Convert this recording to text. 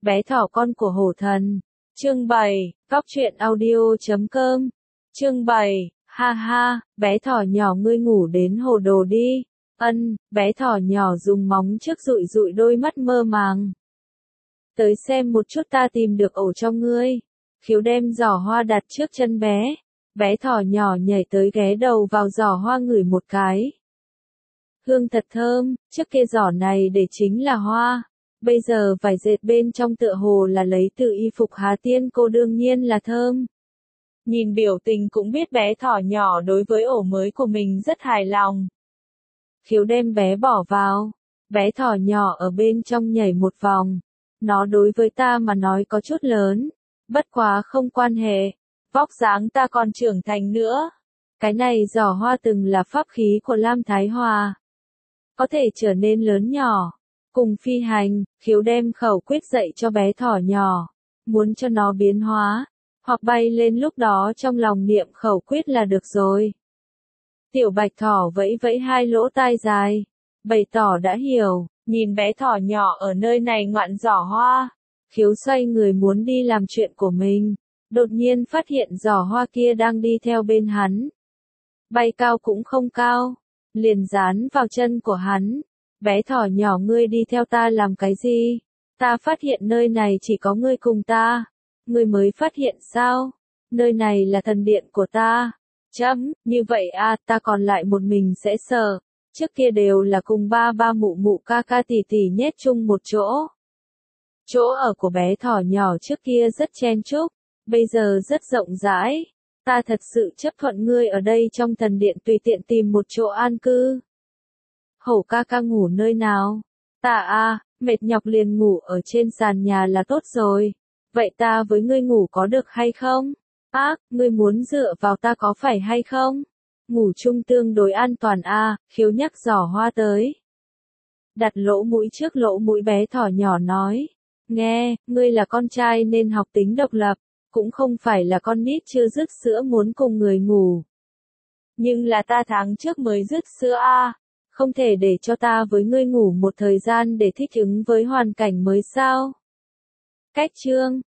Bé thỏ con của hổ thần. Chương 7, Góc truyện audio.com. Chương 7, ha ha, bé thỏ nhỏ ngươi ngủ đến hồ đồ đi. Bé thỏ nhỏ dùng móng trước dụi dụi đôi mắt mơ màng. Tới xem một chút ta tìm được ổ cho ngươi. Khiếu đem giỏ hoa đặt trước chân bé. Bé thỏ nhỏ nhảy tới ghé đầu vào giỏ hoa ngửi một cái. Hương thật thơm, trước kia giỏ này để chính là hoa. Bây giờ vải dệt bên trong tựa hồ là lấy từ y phục Hà Tiên cô đương nhiên là thơm. Nhìn biểu tình cũng biết bé thỏ nhỏ đối với ổ mới của mình rất hài lòng. Khiếu đem bé bỏ vào. Bé thỏ nhỏ ở bên trong nhảy một vòng. Nó đối với ta mà nói có chút lớn. Bất quá không quan hệ. Vóc dáng ta còn trưởng thành nữa. Cái này giỏ hoa từng là pháp khí của Lam Thái Hòa. Có thể trở nên lớn nhỏ. Cùng phi hành, Khiếu đem khẩu quyết dạy cho bé thỏ nhỏ. Muốn cho nó biến hóa. Hoặc bay lên lúc đó trong lòng niệm khẩu quyết là được rồi. Tiểu bạch thỏ vẫy vẫy hai lỗ tai dài. Bày tỏ đã hiểu, nhìn bé thỏ nhỏ ở nơi này ngoạn giỏ hoa. Khiếu xoay người muốn đi làm chuyện của mình. Đột nhiên phát hiện giỏ hoa kia đang đi theo bên hắn. Bay cao cũng không cao. Liền dán vào chân của hắn. Bé thỏ nhỏ ngươi đi theo ta làm cái gì? Ta phát hiện nơi này chỉ có ngươi cùng ta. Ngươi mới phát hiện sao? Nơi này là thần điện của ta. Như vậy à, ta còn lại một mình sẽ sợ. Trước kia đều là cùng ba mụ mụ ca tỷ tỷ nhét chung một chỗ. Chỗ ở của bé thỏ nhỏ trước kia rất chen chúc, bây giờ rất rộng rãi. Ta thật sự chấp thuận ngươi ở đây trong thần điện tùy tiện tìm một chỗ an cư. Hổ ca ngủ nơi nào? Ta mệt nhọc liền ngủ ở trên sàn nhà là tốt rồi. Vậy ta với ngươi ngủ có được hay không? Ngươi muốn dựa vào ta có phải hay không? Ngủ chung tương đối an toàn Khiếu nhắc giỏ hoa tới. Đặt lỗ mũi trước lỗ mũi bé thỏ nhỏ nói. Nghe, ngươi là con trai nên học tính độc lập, cũng không phải là con nít chưa dứt sữa muốn cùng người ngủ. Nhưng là ta tháng trước mới dứt sữa không thể để cho ta với ngươi ngủ một thời gian để thích ứng với hoàn cảnh mới sao? Cách chương,